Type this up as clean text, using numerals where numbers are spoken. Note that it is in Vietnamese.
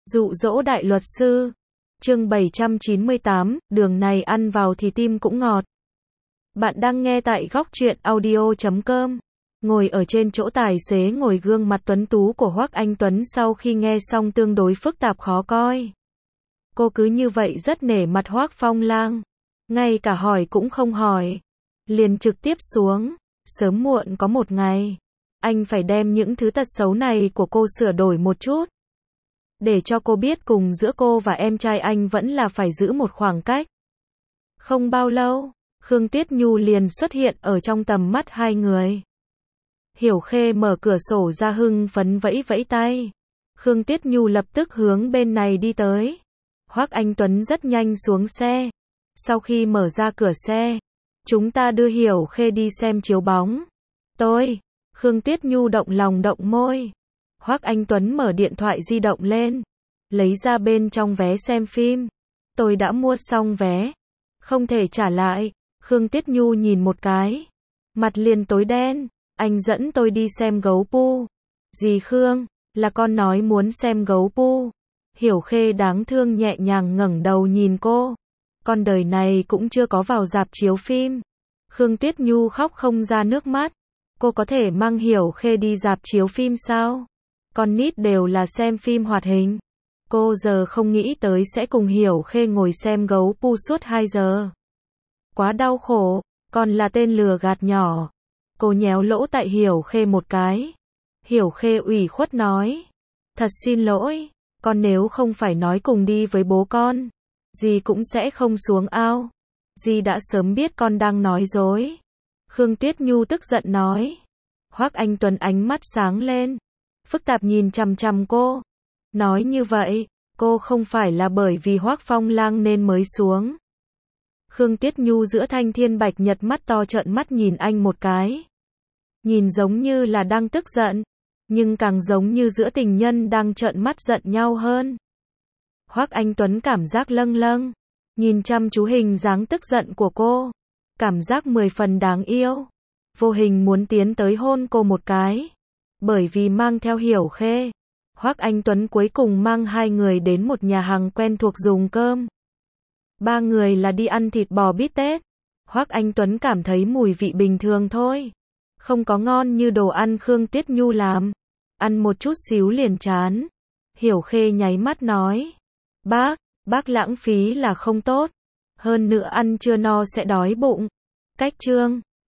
Dụ dỗ đại luật sư. Chương 798, đường này ăn vào thì tim cũng ngọt. Bạn đang nghe tại góc truyện audio.com. Ngồi ở trên chỗ tài xế ngồi gương mặt tuấn tú của Hoắc Anh Tuấn sau khi nghe xong tương đối phức tạp khó coi. Cô cứ như vậy rất nể mặt Hoắc Phong Lang. Ngay cả hỏi cũng không hỏi. Liền trực tiếp xuống. Sớm muộn có một ngày. Anh phải đem những thứ tật xấu này của cô sửa đổi một chút. Để cho cô biết cùng giữa cô và em trai anh vẫn là phải giữ một khoảng cách. Không bao lâu, Khương Tuyết Nhu liền xuất hiện ở trong tầm mắt hai người. Hiểu Khê mở cửa sổ ra hưng phấn vẫy vẫy tay. Khương Tuyết Nhu lập tức hướng bên này đi tới. Hoắc Anh Tuấn rất nhanh xuống xe. Sau khi mở ra cửa xe, chúng ta đưa Hiểu Khê đi xem chiếu bóng. Tôi, Khương Tuyết Nhu động lòng động môi. Hoắc Anh Tuấn mở điện thoại di động lên, lấy ra bên trong vé xem phim. Tôi đã mua xong vé, không thể trả lại. Khương Tuyết Nhu nhìn một cái, mặt liền tối đen. Anh dẫn tôi đi xem gấu pu. Dì Khương, là con nói muốn xem gấu pu. Hiểu Khê đáng thương nhẹ nhàng ngẩng đầu nhìn cô. Con đời này cũng chưa có vào rạp chiếu phim. Khương Tuyết Nhu khóc không ra nước mắt. Cô có thể mang Hiểu Khê đi rạp chiếu phim sao? Con nít đều là xem phim hoạt hình. Cô giờ không nghĩ tới sẽ cùng Hiểu Khê ngồi xem gấu pu suốt 2 giờ. Quá đau khổ, còn là tên lừa gạt nhỏ. Cô nhéo lỗ tại Hiểu Khê một cái. Hiểu Khê ủy khuất nói. Thật xin lỗi, con nếu không phải nói cùng đi với bố con, dì cũng sẽ không xuống ao. Dì đã sớm biết con đang nói dối. Khương Tuyết Nhu tức giận nói. Hoắc Anh Tuấn ánh mắt sáng lên, phức tạp nhìn chằm chằm cô. Nói như vậy, cô không phải là bởi vì Hoắc Phong Lang nên mới xuống. Khương Tuyết Nhu giữa thanh thiên bạch nhật mắt to trợn mắt nhìn anh một cái. Nhìn giống như là đang tức giận, nhưng càng giống như giữa tình nhân đang trợn mắt giận nhau hơn. Hoắc Anh Tuấn cảm giác lâng lâng, nhìn chăm chú hình dáng tức giận của cô. Cảm giác 10 phần đáng yêu. Vô hình muốn tiến tới hôn cô một cái. Bởi vì mang theo Hiểu Khê, Hoắc Anh Tuấn cuối cùng mang hai người đến một nhà hàng quen thuộc dùng cơm. Ba người là đi ăn thịt bò bít tết. Hoắc Anh Tuấn cảm thấy mùi vị bình thường thôi. Không có ngon như đồ ăn Khương Tuyết Nhu làm. Ăn một chút xíu liền chán. Hiểu Khê nháy mắt nói. Bác lãng phí là không tốt. Hơn nữa ăn chưa no sẽ đói bụng. Cách chương